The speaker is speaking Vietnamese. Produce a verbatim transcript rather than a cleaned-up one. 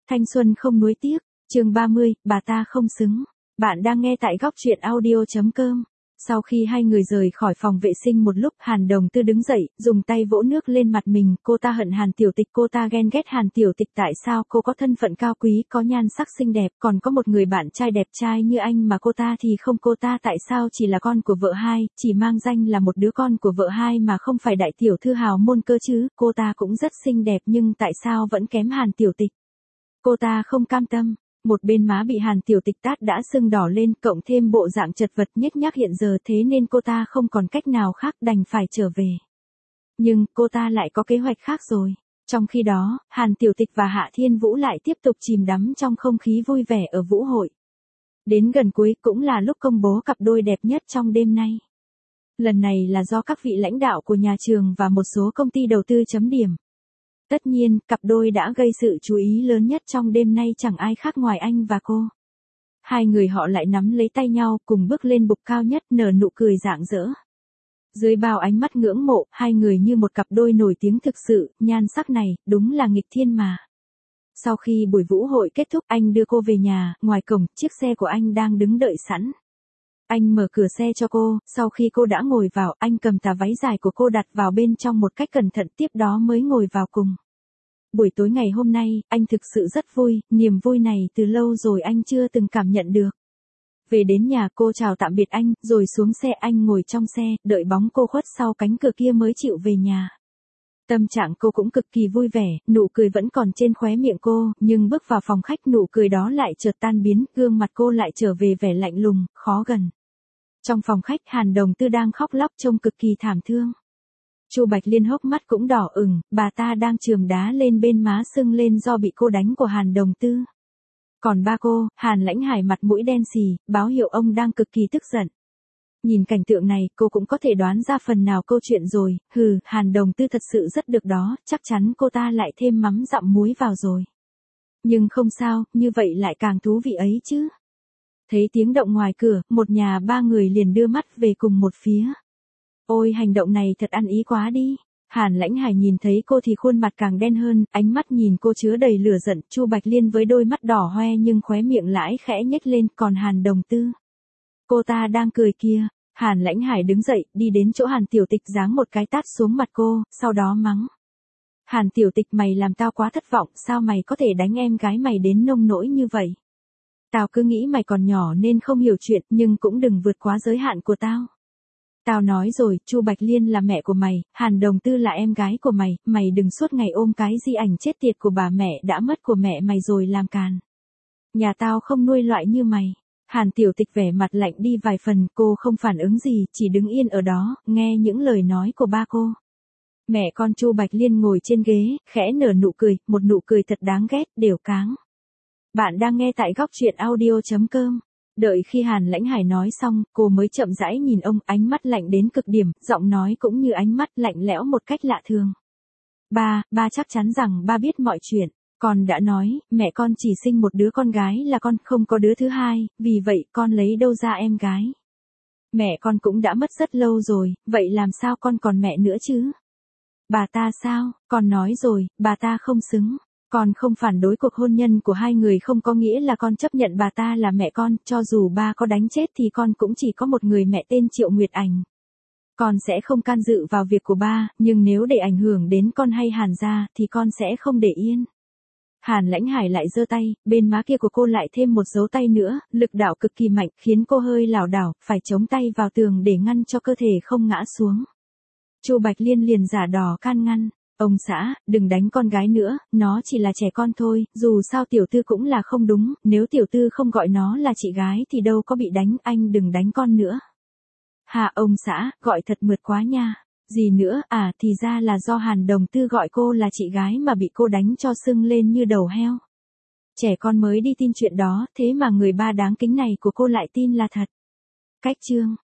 Thanh xuân không nuối tiếc, chương ba mươi, bà ta không xứng. Bạn đang nghe tại góc truyện audio chấm com. Sau khi hai người rời khỏi phòng vệ sinh một lúc, Hàn Đồng Tư đứng dậy, dùng tay vỗ nước lên mặt mình, cô ta hận Hàn Tiểu Tịch, cô ta ghen ghét Hàn Tiểu Tịch tại sao cô có thân phận cao quý, có nhan sắc xinh đẹp, còn có một người bạn trai đẹp trai như anh mà cô ta thì không, cô ta tại sao chỉ là con của vợ hai, chỉ mang danh là một đứa con của vợ hai mà không phải đại tiểu thư hào môn cơ chứ, cô ta cũng rất xinh đẹp nhưng tại sao vẫn kém Hàn Tiểu Tịch. Cô ta không cam tâm. Một bên má bị Hàn Tiểu Tịch tát đã sưng đỏ lên, cộng thêm bộ dạng chật vật nhếch nhác hiện giờ, thế nên cô ta không còn cách nào khác đành phải trở về. Nhưng, cô ta lại có kế hoạch khác rồi. Trong khi đó, Hàn Tiểu Tịch và Hạ Thiên Vũ lại tiếp tục chìm đắm trong không khí vui vẻ ở vũ hội. Đến gần cuối cũng là lúc công bố cặp đôi đẹp nhất trong đêm nay. Lần này là do các vị lãnh đạo của nhà trường và một số công ty đầu tư chấm điểm. Tất nhiên, cặp đôi đã gây sự chú ý lớn nhất trong đêm nay chẳng ai khác ngoài anh và cô. Hai người họ lại nắm lấy tay nhau, cùng bước lên bục cao nhất, nở nụ cười rạng rỡ. Dưới bao ánh mắt ngưỡng mộ, hai người như một cặp đôi nổi tiếng thực sự, nhan sắc này, đúng là nghịch thiên mà. Sau khi buổi vũ hội kết thúc, anh đưa cô về nhà, ngoài cổng, chiếc xe của anh đang đứng đợi sẵn. Anh mở cửa xe cho cô, sau khi cô đã ngồi vào, anh cầm tà váy dài của cô đặt vào bên trong một cách cẩn thận, tiếp đó mới ngồi vào cùng. Buổi tối ngày hôm nay, anh thực sự rất vui, niềm vui này từ lâu rồi anh chưa từng cảm nhận được. Về đến nhà cô chào tạm biệt anh, rồi xuống xe, anh ngồi trong xe, đợi bóng cô khuất sau cánh cửa kia mới chịu về nhà. Tâm trạng cô cũng cực kỳ vui vẻ, nụ cười vẫn còn trên khóe miệng cô, nhưng bước vào phòng khách nụ cười đó lại chợt tan biến, gương mặt cô lại trở về vẻ lạnh lùng, khó gần. Trong phòng khách, Hàn Đồng Tư đang khóc lóc trông cực kỳ thảm thương. Chu Bạch Liên hốc mắt cũng đỏ ửng, bà ta đang chườm đá lên bên má sưng lên do bị cô đánh của Hàn Đồng Tư. Còn ba cô, Hàn Lãnh Hải mặt mũi đen xì, báo hiệu ông đang cực kỳ tức giận. Nhìn cảnh tượng này, cô cũng có thể đoán ra phần nào câu chuyện rồi, hừ, Hàn Đồng Tư thật sự rất được đó, chắc chắn cô ta lại thêm mắm dặm muối vào rồi. Nhưng không sao, như vậy lại càng thú vị ấy chứ. Thấy tiếng động ngoài cửa, một nhà ba người liền đưa mắt về cùng một phía. Ôi hành động này thật ăn ý quá đi. Hàn Lãnh Hải nhìn thấy cô thì khuôn mặt càng đen hơn, ánh mắt nhìn cô chứa đầy lửa giận, Chu Bạch Liên với đôi mắt đỏ hoe nhưng khóe miệng lãi khẽ nhếch lên, còn Hàn Đồng Tư. Cô ta đang cười kia. Hàn Lãnh Hải đứng dậy, đi đến chỗ Hàn Tiểu Tịch giáng một cái tát xuống mặt cô, sau đó mắng. Hàn Tiểu Tịch, mày làm tao quá thất vọng, sao mày có thể đánh em gái mày đến nông nỗi như vậy? Tao cứ nghĩ mày còn nhỏ nên không hiểu chuyện, nhưng cũng đừng vượt quá giới hạn của tao. Tao nói rồi, Chu Bạch Liên là mẹ của mày, Hàn Đồng Tư là em gái của mày, mày đừng suốt ngày ôm cái di ảnh chết tiệt của bà mẹ đã mất của mẹ mày rồi làm càn. Nhà tao không nuôi loại như mày. Hàn Tiểu Tịch vẻ mặt lạnh đi vài phần, cô không phản ứng gì, chỉ đứng yên ở đó, nghe những lời nói của ba cô. Mẹ con Chu Bạch Liên ngồi trên ghế, khẽ nở nụ cười, một nụ cười thật đáng ghét, đều cáng. Bạn đang nghe tại góc truyện audio chấm com. Đợi khi Hàn Lãnh Hải nói xong, cô mới chậm rãi nhìn ông, ánh mắt lạnh đến cực điểm, giọng nói cũng như ánh mắt lạnh lẽo một cách lạ thường. Ba, ba chắc chắn rằng ba biết mọi chuyện. Con đã nói, mẹ con chỉ sinh một đứa con gái là con, không có đứa thứ hai, vì vậy con lấy đâu ra em gái. Mẹ con cũng đã mất rất lâu rồi, vậy làm sao con còn mẹ nữa chứ? Bà ta sao, con nói rồi, bà ta không xứng. Con không phản đối cuộc hôn nhân của hai người không có nghĩa là con chấp nhận bà ta là mẹ con, cho dù ba có đánh chết thì con cũng chỉ có một người mẹ tên Triệu Nguyệt Ảnh. Con sẽ không can dự vào việc của ba, nhưng nếu để ảnh hưởng đến con hay Hàn gia thì con sẽ không để yên. Hàn Lãnh Hải lại giơ tay, bên má kia của cô lại thêm một dấu tay nữa, lực đạo cực kỳ mạnh, khiến cô hơi lảo đảo, phải chống tay vào tường để ngăn cho cơ thể không ngã xuống. Chu Bạch Liên liền giả đò can ngăn. Ông xã, đừng đánh con gái nữa, nó chỉ là trẻ con thôi, dù sao tiểu tư cũng là không đúng, nếu tiểu tư không gọi nó là chị gái thì đâu có bị đánh, anh đừng đánh con nữa. Hà ông xã, gọi thật mượt quá nha. Gì nữa, à thì ra là do Hàn Đồng Tư gọi cô là chị gái mà bị cô đánh cho sưng lên như đầu heo. Trẻ con mới đi tin chuyện đó, thế mà người ba đáng kính này của cô lại tin là thật. Cách chương.